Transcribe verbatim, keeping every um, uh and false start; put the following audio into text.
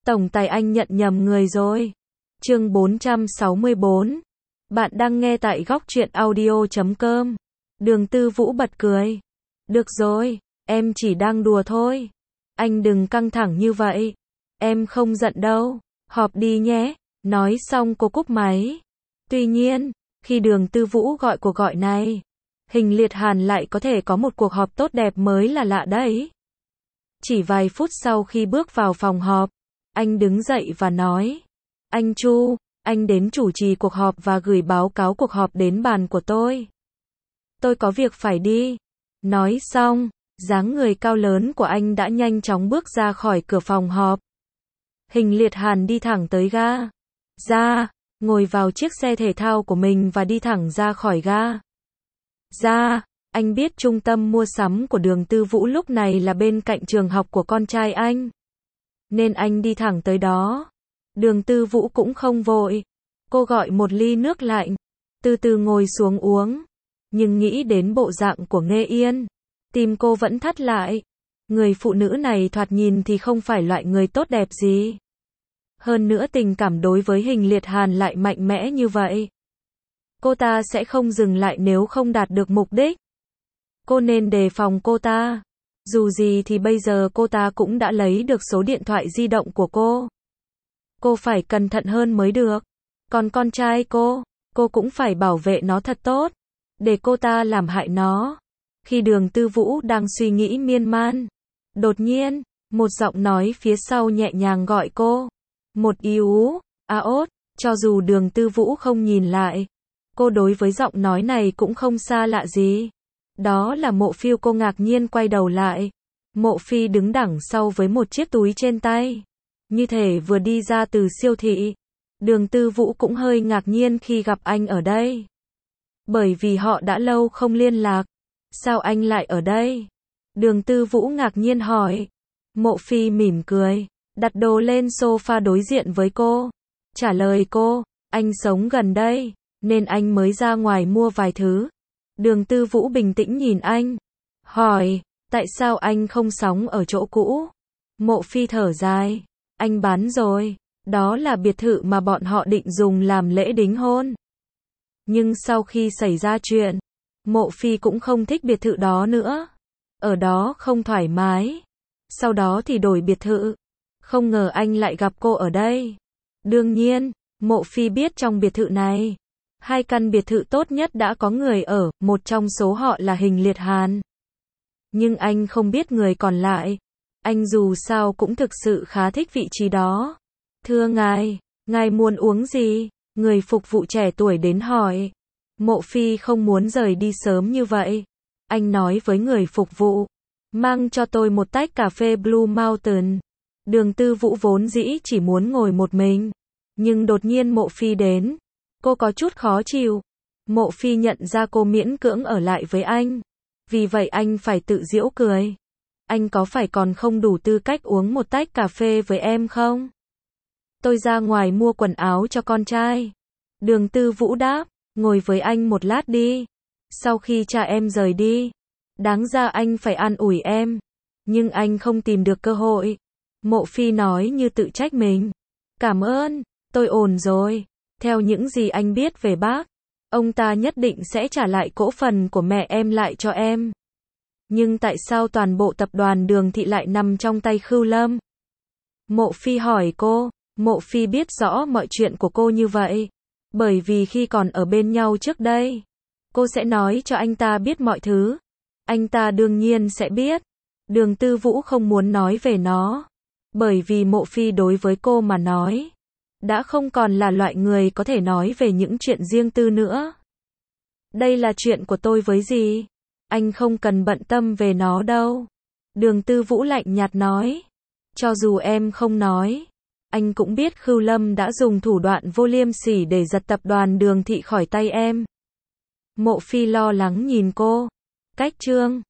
Tổng tài anh nhận nhầm người rồi. Chương bốn trăm sáu mươi bốn. Bạn đang nghe tại góc truyện audio chấm com. Đường Tư Vũ bật cười. Được rồi, em chỉ đang đùa thôi. Anh đừng căng thẳng như vậy. Em không giận đâu. Họp đi nhé. Nói xong cô cúp máy. Tuy nhiên, khi Đường Tư Vũ gọi cuộc gọi này, Hình Liệt Hàn lại có thể có một cuộc họp tốt đẹp mới là lạ đấy. Chỉ vài phút sau khi bước vào phòng họp, anh đứng dậy và nói: Anh Chu, anh đến chủ trì cuộc họp và gửi báo cáo cuộc họp đến bàn của tôi. Tôi có việc phải đi. Nói xong, dáng người cao lớn của anh đã nhanh chóng bước ra khỏi cửa phòng họp. Hình Liệt Hàn đi thẳng tới ga. Ra, ngồi vào chiếc xe thể thao của mình và đi thẳng ra khỏi ga. Ra, anh biết trung tâm mua sắm của Đường Tư Vũ lúc này là bên cạnh trường học của con trai anh, nên anh đi thẳng tới đó. Đường Tư Vũ cũng không vội. Cô gọi một ly nước lạnh, từ từ ngồi xuống uống. Nhưng nghĩ đến bộ dạng của Nghê Yên, tim cô vẫn thắt lại. Người phụ nữ này thoạt nhìn thì không phải loại người tốt đẹp gì. Hơn nữa tình cảm đối với Hình Liệt Hàn lại mạnh mẽ như vậy. Cô ta sẽ không dừng lại nếu không đạt được mục đích. Cô nên đề phòng cô ta. Dù gì thì bây giờ cô ta cũng đã lấy được số điện thoại di động của cô. Cô phải cẩn thận hơn mới được. Còn con trai cô, cô cũng phải bảo vệ nó thật tốt, để cô ta làm hại nó. Khi Đường Tư Vũ đang suy nghĩ miên man, đột nhiên, một giọng nói phía sau nhẹ nhàng gọi cô. Một yếu, a ốt, cho dù Đường Tư Vũ không nhìn lại, cô đối với giọng nói này cũng không xa lạ gì. Đó là Mộ Phiêu. Cô ngạc nhiên quay đầu lại. Mộ Phi đứng đằng sau với một chiếc túi trên tay, như thể vừa đi ra từ siêu thị. Đường Tư Vũ cũng hơi ngạc nhiên khi gặp anh ở đây, bởi vì họ đã lâu không liên lạc. Sao anh lại ở đây? Đường Tư Vũ ngạc nhiên hỏi. Mộ Phi mỉm cười, đặt đồ lên sofa đối diện với cô. Trả lời cô, anh sống gần đây, nên anh mới ra ngoài mua vài thứ. Đường Tư Vũ bình tĩnh nhìn anh, hỏi, tại sao anh không sống ở chỗ cũ? Mộ Phi thở dài, anh bán rồi, đó là biệt thự mà bọn họ định dùng làm lễ đính hôn. Nhưng sau khi xảy ra chuyện, Mộ Phi cũng không thích biệt thự đó nữa. Ở đó không thoải mái. Sau đó thì đổi biệt thự. Không ngờ anh lại gặp cô ở đây. Đương nhiên, Mộ Phi biết trong biệt thự này, hai căn biệt thự tốt nhất đã có người ở, một trong số họ là Hình Liệt Hàn. Nhưng anh không biết người còn lại. Anh dù sao cũng thực sự khá thích vị trí đó. Thưa ngài, ngài muốn uống gì? Người phục vụ trẻ tuổi đến hỏi. Mộ Phi không muốn rời đi sớm như vậy. Anh nói với người phục vụ, mang cho tôi một tách cà phê Blue Mountain. Đường Tư Vũ vốn dĩ chỉ muốn ngồi một mình, nhưng đột nhiên Mộ Phi đến. Cô có chút khó chịu. Mộ Phi nhận ra cô miễn cưỡng ở lại với anh, vì vậy anh phải tự giễu cười. Anh có phải còn không đủ tư cách uống một tách cà phê với em không? Tôi ra ngoài mua quần áo cho con trai. Đường Tư Vũ đáp, ngồi với anh một lát đi. Sau khi cha em rời đi, đáng ra anh phải an ủi em, nhưng anh không tìm được cơ hội. Mộ Phi nói như tự trách mình. Cảm ơn, tôi ổn rồi. Theo những gì anh biết về bác, ông ta nhất định sẽ trả lại cổ phần của mẹ em lại cho em. Nhưng tại sao toàn bộ tập đoàn Đường Thị lại nằm trong tay Khưu Lâm? Mộ Phi hỏi cô. Mộ Phi biết rõ mọi chuyện của cô như vậy, bởi vì khi còn ở bên nhau trước đây, cô sẽ nói cho anh ta biết mọi thứ. Anh ta đương nhiên sẽ biết. Đường Tư Vũ không muốn nói về nó, bởi vì Mộ Phi đối với cô mà nói, đã không còn là loại người có thể nói về những chuyện riêng tư nữa. Đây là chuyện của tôi với dì. Anh không cần bận tâm về nó đâu. Đường Tư Vũ lạnh nhạt nói. Cho dù em không nói, anh cũng biết Khưu Lâm đã dùng thủ đoạn vô liêm sỉ để giật tập đoàn Đường Thị khỏi tay em. Mộ Phi lo lắng nhìn cô. Cách chương